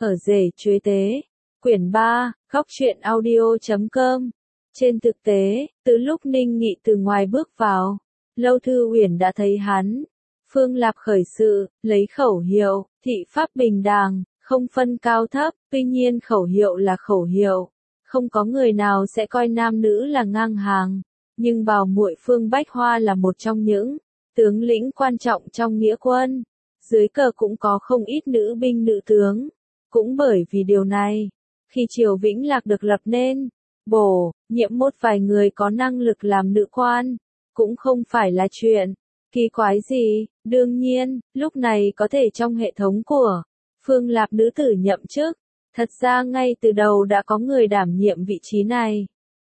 Ở rể chuế tế. Quyển 3, Góc truyện audio.com. Trên thực tế, từ lúc Ninh Nghị từ ngoài bước vào, Lâu Thư Uyển đã thấy hắn. Phương Lạp khởi sự, lấy khẩu hiệu, thị pháp bình đẳng, không phân cao thấp, tuy nhiên khẩu hiệu là khẩu hiệu. Không có người nào sẽ coi nam nữ là ngang hàng. Nhưng Bảo muội Phương Bách Hoa là một trong những tướng lĩnh quan trọng trong nghĩa quân. Dưới cờ cũng có không ít nữ binh nữ tướng. Cũng bởi vì điều này, khi Triều Vĩnh Lạc được lập nên, bổ nhiệm một vài người có năng lực làm nữ quan, cũng không phải là chuyện kỳ quái gì. Đương nhiên, lúc này có thể trong hệ thống của Phương Lạp nữ tử nhậm chức, thật ra ngay từ đầu đã có người đảm nhiệm vị trí này.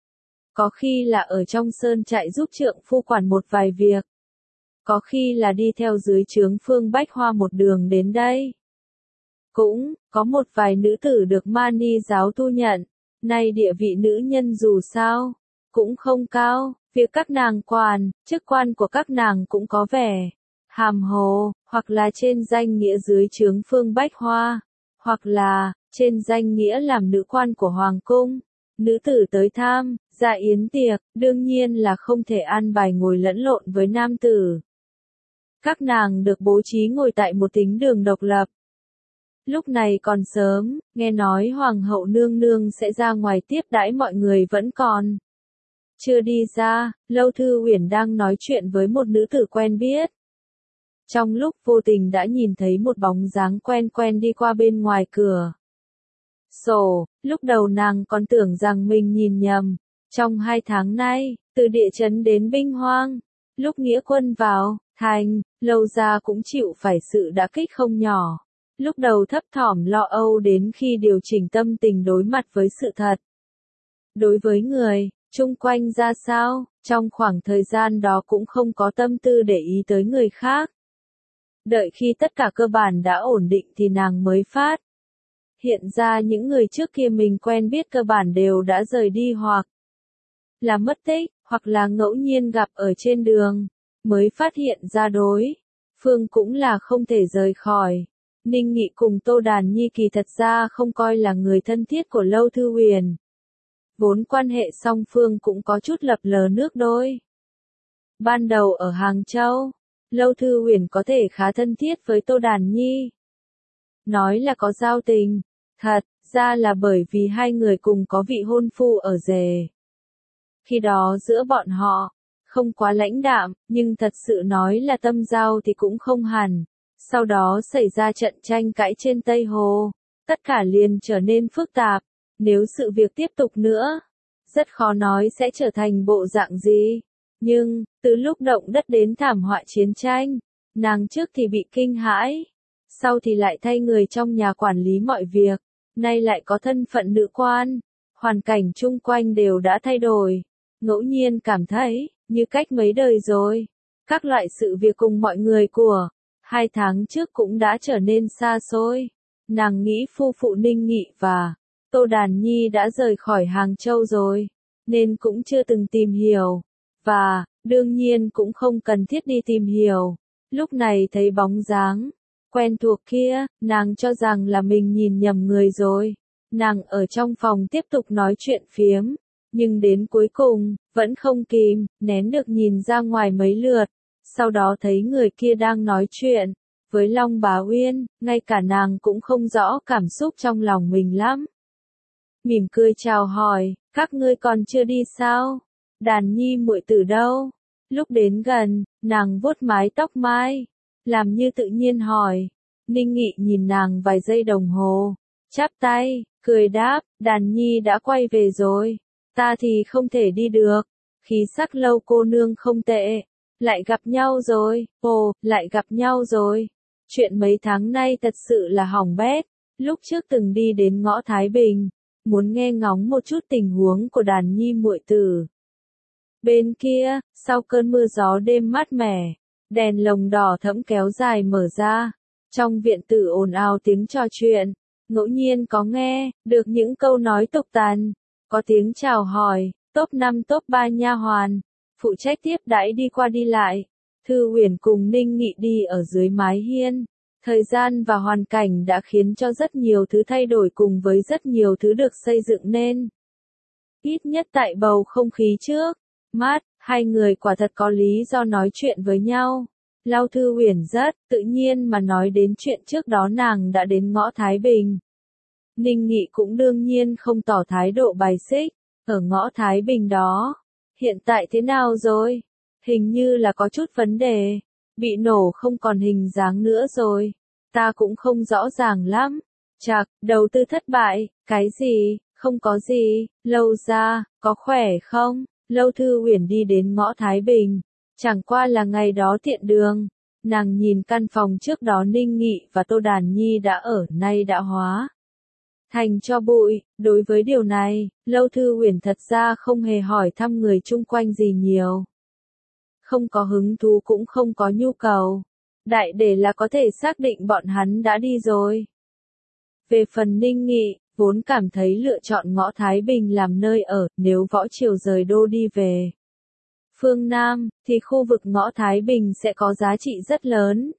Có khi là ở trong sơn trại giúp trượng phu quản một vài việc. Có khi là đi theo dưới trướng Phương Bách Hoa một đường đến đây. Cũng có một vài nữ tử được Mani giáo thu nhận. Nay địa vị nữ nhân dù sao cũng không cao, việc các nàng quản, chức quan của các nàng cũng có vẻ hàm hồ, hoặc là trên danh nghĩa dưới trướng Phương Bách Hoa, hoặc là trên danh nghĩa làm nữ quan của hoàng cung. Nữ tử tới tham gia yến tiệc, đương nhiên là không thể an bài ngồi lẫn lộn với nam tử. Các nàng được bố trí ngồi tại một thính đường độc lập. Lúc này còn sớm, nghe nói Hoàng hậu nương nương sẽ ra ngoài tiếp đãi mọi người vẫn còn chưa đi ra. Lâu Thư Uyển đang nói chuyện với một nữ tử quen biết. Trong lúc vô tình đã nhìn thấy một bóng dáng quen quen đi qua bên ngoài cửa sổ, lúc đầu nàng còn tưởng rằng mình nhìn nhầm. Trong 2 tháng nay, từ địa chấn đến binh hoang, lúc nghĩa quân vào thành, Lâu gia cũng chịu phải sự đả kích không nhỏ. Lúc đầu thấp thỏm lo âu đến khi điều chỉnh tâm tình đối mặt với sự thật. Đối với người chung quanh ra sao, trong khoảng thời gian đó cũng không có tâm tư để ý tới người khác. Đợi khi tất cả cơ bản đã ổn định thì nàng mới phát hiện ra những người trước kia mình quen biết cơ bản đều đã rời đi hoặc là mất tích, hoặc là ngẫu nhiên gặp ở trên đường, mới phát hiện ra đối phương cũng là không thể rời khỏi. Ninh Nghị cùng Tô Đàn Nhi kỳ thật ra không coi là người thân thiết của Lâu Thư Uyển. Vốn quan hệ song phương cũng có chút lập lờ nước đôi. Ban đầu ở Hàng Châu, Lâu Thư Uyển có thể khá thân thiết với Tô Đàn Nhi. Nói là có giao tình, thật ra là bởi vì hai người cùng có vị hôn phu ở rể. Khi đó giữa bọn họ, không quá lãnh đạm, nhưng thật sự nói là tâm giao thì cũng không hẳn. Sau đó xảy ra trận tranh cãi trên Tây Hồ, tất cả liền trở nên phức tạp. Nếu sự việc tiếp tục nữa, rất khó nói sẽ trở thành bộ dạng gì. Nhưng, từ lúc động đất đến thảm họa chiến tranh, nàng trước thì bị kinh hãi, sau thì lại thay người trong nhà quản lý mọi việc, nay lại có thân phận nữ quan, hoàn cảnh chung quanh đều đã thay đổi. Ngẫu nhiên cảm thấy, như cách mấy đời rồi, các loại sự việc cùng mọi người của 2 tháng trước cũng đã trở nên xa xôi. Nàng nghĩ phu phụ Ninh Nghị và Tô Đàn Nhi đã rời khỏi Hàng Châu rồi, nên cũng chưa từng tìm hiểu. Và, đương nhiên cũng không cần thiết đi tìm hiểu. Lúc này thấy bóng dáng quen thuộc kia, nàng cho rằng là mình nhìn nhầm người rồi. Nàng ở trong phòng tiếp tục nói chuyện phiếm, nhưng đến cuối cùng, vẫn không kìm nén được nhìn ra ngoài mấy lượt. Sau đó thấy người kia đang nói chuyện với Long Bá Uyên, ngay cả nàng cũng không rõ cảm xúc trong lòng mình lắm. Mỉm cười chào hỏi, các ngươi còn chưa đi sao? Đàn Nhi muội tử đâu? Lúc đến gần, nàng vuốt mái tóc mai, làm như tự nhiên hỏi. Ninh Nghị nhìn nàng vài giây đồng hồ, chắp tay, cười đáp, Đàn Nhi đã quay về rồi, ta thì không thể đi được. Khí sắc Lâu cô nương không tệ. Lại gặp nhau rồi, ồ, lại gặp nhau rồi. Chuyện mấy tháng nay thật sự là hỏng bét. Lúc trước từng đi đến ngõ Thái Bình, muốn nghe ngóng một chút tình huống của Đàn Nhi muội tử. Bên kia, sau cơn mưa gió đêm mát mẻ, đèn lồng đỏ thẫm kéo dài mở ra. Trong viện tử ồn ào tiếng trò chuyện, ngẫu nhiên có nghe được những câu nói tục tằn, có tiếng chào hỏi, top 5 top 3 nha hoàn phụ trách tiếp đãi đi qua đi lại. Thư Uyển cùng Ninh Nghị đi ở dưới mái hiên, Thời gian và hoàn cảnh đã khiến cho rất nhiều thứ thay đổi cùng với rất nhiều thứ được xây dựng nên. Ít nhất tại bầu không khí trước mắt, hai người quả thật có lý do nói chuyện với nhau. Lau Thư Uyển rất tự nhiên mà nói đến chuyện trước đó nàng đã đến ngõ Thái Bình. Ninh Nghị cũng đương nhiên không tỏ thái độ bài xích. Ở ngõ Thái Bình đó, hiện tại thế nào rồi? Hình như là có chút vấn đề. Bị nổ không còn hình dáng nữa rồi. Ta cũng không rõ ràng lắm. Chạc, đầu tư thất bại, cái gì? Không có gì. Lâu ra, có khỏe không? Lâu Thư Uyển đi đến ngõ Thái Bình. Chẳng qua là ngày đó tiện đường. Nàng nhìn căn phòng trước đó Ninh Nghị và Tô Đàn Nhi đã ở, nay đã hóa thành cho bụi. Đối với điều này, Lâu Thư Uyển thật ra không hề hỏi thăm người chung quanh gì nhiều. Không có hứng thú cũng không có nhu cầu. Đại để là có thể xác định bọn hắn đã đi rồi. Về phần Ninh Nghị, vốn cảm thấy lựa chọn ngõ Thái Bình làm nơi ở, nếu Võ Triều rời đô đi về phương Nam, thì khu vực ngõ Thái Bình sẽ có giá trị rất lớn.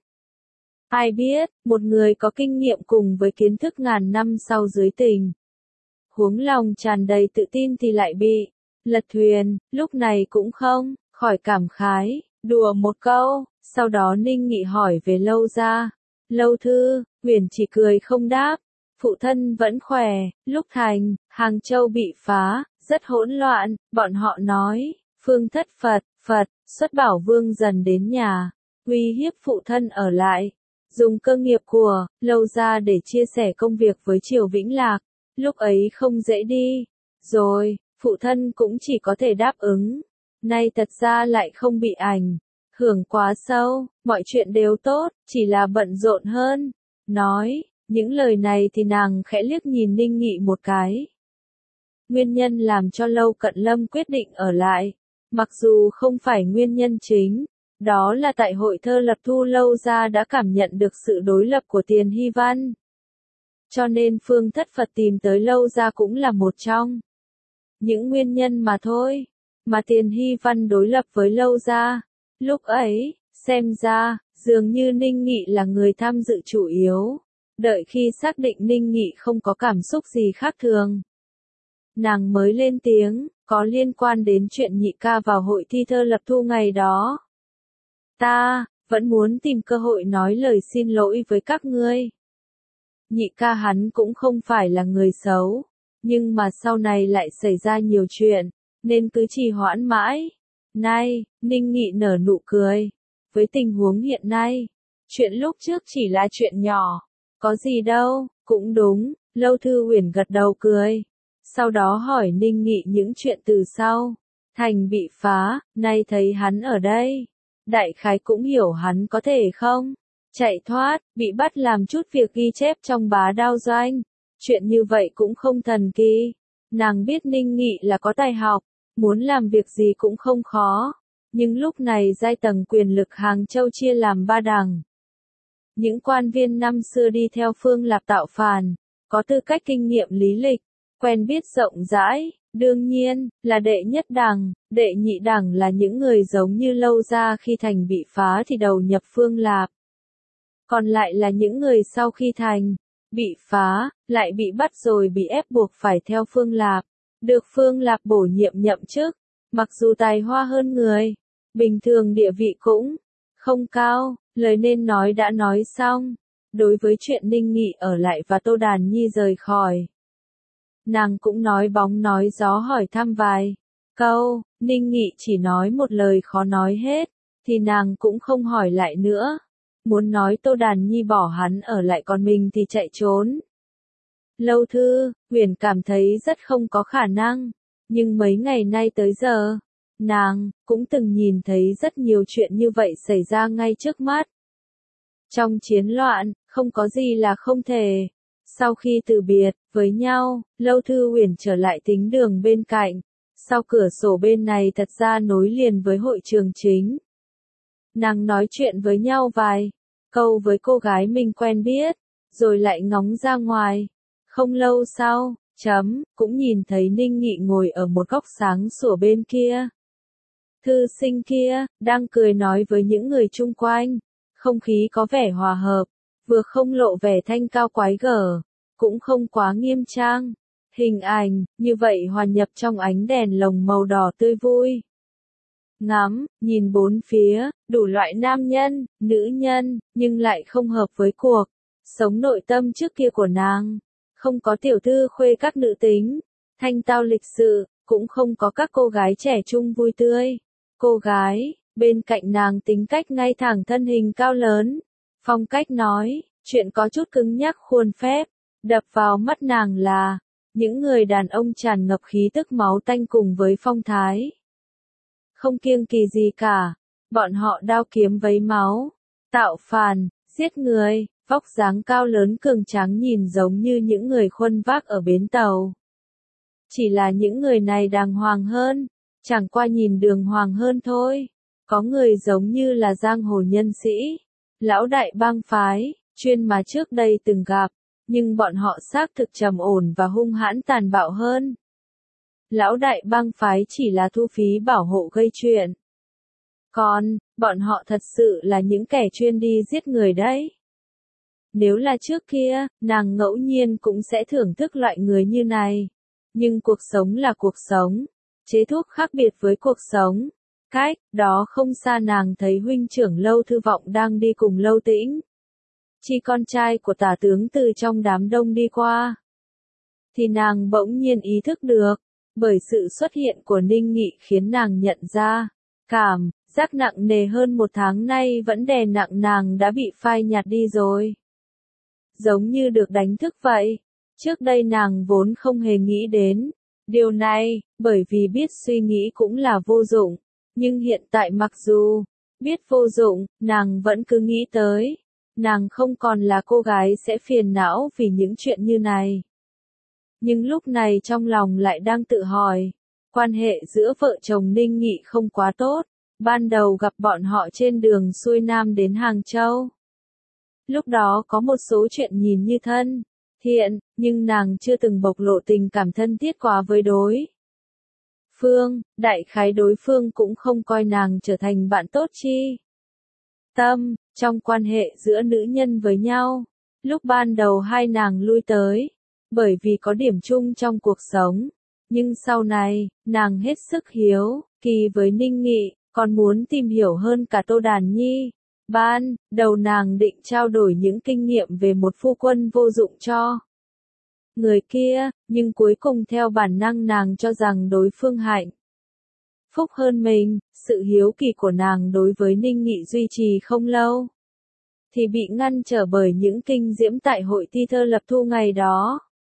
Ai biết, một người có kinh nghiệm cùng với kiến thức ngàn năm sau dưới tình huống lòng tràn đầy tự tin thì lại bị lật thuyền, lúc này cũng không khỏi cảm khái, đùa một câu. Sau đó Ninh Nghị hỏi về Lâu gia. Lâu Thư Uyển chỉ cười không đáp. Phụ thân vẫn khỏe, lúc thành Hàng Châu bị phá, rất hỗn loạn, bọn họ nói, Phương Thất Phật, xuất bảo Vương dần đến nhà, uy hiếp phụ thân ở lại, dùng cơ nghiệp của Lâu gia để chia sẻ công việc với Triều Vĩnh Lạc, lúc ấy không dễ đi, rồi, phụ thân cũng chỉ có thể đáp ứng, nay thật ra lại không bị ảnh hưởng quá sâu, mọi chuyện đều tốt, chỉ là bận rộn hơn, nói. Những lời này thì nàng khẽ liếc nhìn Ninh Nghị một cái. Nguyên nhân làm cho Lâu Cận Lâm quyết định ở lại, mặc dù không phải nguyên nhân chính, đó là tại hội thơ lập thu Lâu gia đã cảm nhận được sự đối lập của Tiền Hy Văn. Cho nên Phương Thất Phật tìm tới Lâu gia cũng là một trong những nguyên nhân mà thôi, mà Tiền Hy Văn đối lập với Lâu gia. Lúc ấy, xem ra, dường như Ninh Nghị là người tham dự chủ yếu. Đợi khi xác định Ninh Nghị không có cảm xúc gì khác thường, nàng mới lên tiếng, có liên quan đến chuyện nhị ca vào hội thi thơ lập thu ngày đó. Ta vẫn muốn tìm cơ hội nói lời xin lỗi với các ngươi. Nhị ca hắn cũng không phải là người xấu, nhưng mà sau này lại xảy ra nhiều chuyện, nên cứ trì hoãn mãi. Nay, Ninh Nghị nở nụ cười. Với tình huống hiện nay, chuyện lúc trước chỉ là chuyện nhỏ. Có gì đâu, cũng đúng, Lâu Thư Uyển gật đầu cười. Sau đó hỏi Ninh Nghị những chuyện từ sau. Thành bị phá, nay thấy hắn ở đây. Đại khái cũng hiểu hắn có thể không? Chạy thoát, bị bắt làm chút việc ghi chép trong bá đao doanh. Chuyện như vậy cũng không thần kỳ. Nàng biết Ninh Nghị là có tài học, muốn làm việc gì cũng không khó. Nhưng lúc này giai tầng quyền lực Hàng Châu chia làm ba đẳng. Những quan viên năm xưa đi theo Phương Lạp tạo phản, có tư cách kinh nghiệm lý lịch, quen biết rộng rãi, đương nhiên, là đệ nhất đẳng, đệ nhị đẳng là những người giống như Lâu gia khi thành bị phá thì đầu nhập Phương Lạp. Còn lại là những người sau khi thành bị phá, lại bị bắt rồi bị ép buộc phải theo Phương Lạp, được Phương Lạp bổ nhiệm nhậm chức, mặc dù tài hoa hơn người, bình thường địa vị cũng không cao. Lời nên nói đã nói xong. Đối với chuyện Ninh Nghị ở lại và Tô Đàn Nhi rời khỏi, nàng cũng nói bóng nói gió hỏi thăm vài câu. Ninh Nghị chỉ nói một lời khó nói hết, thì nàng cũng không hỏi lại nữa. Muốn nói Tô Đàn Nhi bỏ hắn ở lại còn mình thì chạy trốn. Lâu Thư Uyển cảm thấy rất không có khả năng, nhưng mấy ngày nay tới giờ, nàng cũng từng nhìn thấy rất nhiều chuyện như vậy xảy ra ngay trước mắt. Trong chiến loạn, không có gì là không thể. Sau khi từ biệt với nhau, Lâu Thư Uyển trở lại tính đường bên cạnh. Sau cửa sổ bên này thật ra nối liền với hội trường chính. Nàng nói chuyện với nhau vài câu với cô gái mình quen biết, rồi lại ngóng ra ngoài. Không lâu sau, cũng nhìn thấy Ninh Nghị ngồi ở một góc sáng sủa bên kia. Thư sinh kia, đang cười nói với những người chung quanh. Không khí có vẻ hòa hợp, vừa không lộ vẻ thanh cao quái gở, cũng không quá nghiêm trang. Hình ảnh, như vậy hòa nhập trong ánh đèn lồng màu đỏ tươi vui. Ngắm, nhìn bốn phía, đủ loại nam nhân, nữ nhân, nhưng lại không hợp với cuộc sống nội tâm trước kia của nàng. Không có tiểu thư khuê các nữ tính, thanh tao lịch sự, cũng không có các cô gái trẻ trung vui tươi. Cô gái, bên cạnh nàng tính cách ngay thẳng thân hình cao lớn, phong cách nói, chuyện có chút cứng nhắc khuôn phép, đập vào mắt nàng là, những người đàn ông tràn ngập khí tức máu tanh cùng với phong thái. Không kiêng kỳ gì cả, bọn họ đao kiếm vấy máu, tạo phản, giết người, vóc dáng cao lớn cường tráng nhìn giống như những người khuân vác ở bến tàu. Chỉ là những người này đàng hoàng hơn, chẳng qua nhìn đường hoàng hơn thôi. Có người giống như là giang hồ nhân sĩ, lão đại bang phái, chuyên mà trước đây từng gặp, nhưng bọn họ xác thực trầm ổn và hung hãn tàn bạo hơn. Lão đại bang phái chỉ là thu phí bảo hộ gây chuyện. Còn, bọn họ thật sự là những kẻ chuyên đi giết người đấy. Nếu là trước kia, nàng ngẫu nhiên cũng sẽ thưởng thức loại người như này. Nhưng cuộc sống là cuộc sống. Chế thuốc khác biệt với cuộc sống. Cách đó không xa nàng thấy huynh trưởng Lâu Thư Vọng đang đi cùng Lâu Tĩnh. Chi con trai của tả tướng từ trong đám đông đi qua. Thì nàng bỗng nhiên ý thức được. Bởi sự xuất hiện của Ninh Nghị khiến nàng nhận ra. Cảm giác nặng nề hơn một tháng nay vẫn đè nặng nàng đã bị phai nhạt đi rồi. Giống như được đánh thức vậy. Trước đây nàng vốn không hề nghĩ đến điều này, bởi vì biết suy nghĩ cũng là vô dụng. Nhưng hiện tại mặc dù biết vô dụng, nàng vẫn cứ nghĩ tới. Nàng không còn là cô gái sẽ phiền não vì những chuyện như này. Nhưng lúc này trong lòng lại đang tự hỏi, quan hệ giữa vợ chồng Ninh Nghị không quá tốt. Ban đầu gặp bọn họ trên đường xuôi nam đến Hàng Châu. Lúc đó có một số chuyện nhìn như thân thiện, nhưng nàng chưa từng bộc lộ tình cảm thân thiết quá với đối phương, đại khái đối phương cũng không coi nàng trở thành bạn tốt chi. Tâm, trong quan hệ giữa nữ nhân với nhau, lúc ban đầu hai nàng lui tới, bởi vì có điểm chung trong cuộc sống, nhưng sau này, nàng hết sức hiếu kỳ với Ninh Nghị, còn muốn tìm hiểu hơn cả Tô Đàn Nhi. Ban đầu nàng định trao đổi những kinh nghiệm về một phu quân vô dụng cho người kia, nhưng cuối cùng theo bản năng nàng cho rằng đối phương hạnh phúc hơn mình. Sự hiếu kỳ của nàng đối với Ninh Nghị duy trì không lâu, thì bị ngăn trở bởi những kinh diễm tại hội thi thơ lập thu ngày đó.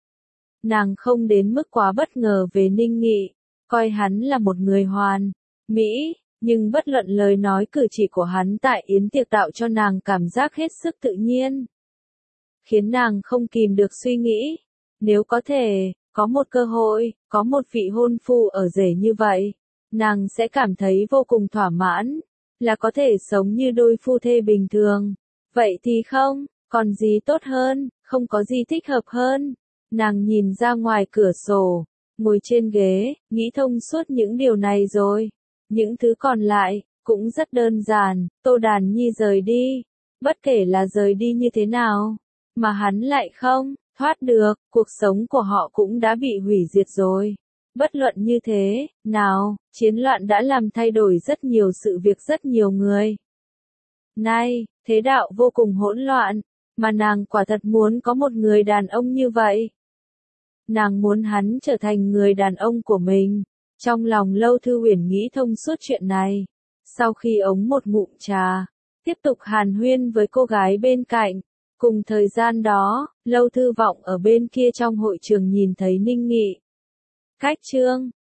Nàng không đến mức quá bất ngờ về Ninh Nghị, coi hắn là một người hoàn mỹ. Nhưng bất luận lời nói cử chỉ của hắn tại yến tiệc tạo cho nàng cảm giác hết sức tự nhiên. Khiến nàng không kìm được suy nghĩ. Nếu có thể, có một cơ hội, có một vị hôn phu ở rể như vậy, nàng sẽ cảm thấy vô cùng thỏa mãn. Là có thể sống như đôi phu thê bình thường. Vậy thì không, còn gì tốt hơn, không có gì thích hợp hơn. Nàng nhìn ra ngoài cửa sổ, ngồi trên ghế, nghĩ thông suốt những điều này rồi. Những thứ còn lại, cũng rất đơn giản. Tô Đàn Nhi rời đi. Bất kể là rời đi như thế nào, mà hắn lại không thoát được, cuộc sống của họ cũng đã bị hủy diệt rồi. Bất luận như thế nào, chiến loạn đã làm thay đổi rất nhiều sự việc rất nhiều người. Nay, thế đạo vô cùng hỗn loạn, mà nàng quả thật muốn có một người đàn ông như vậy. Nàng muốn hắn trở thành người đàn ông của mình. Trong lòng Lâu Thư Uyển nghĩ thông suốt chuyện này. Sau khi uống một ngụm trà, tiếp tục hàn huyên với cô gái bên cạnh. Cùng thời gian đó, Lâu Thư Vọng ở bên kia trong hội trường nhìn thấy Ninh Nghị. Cách chương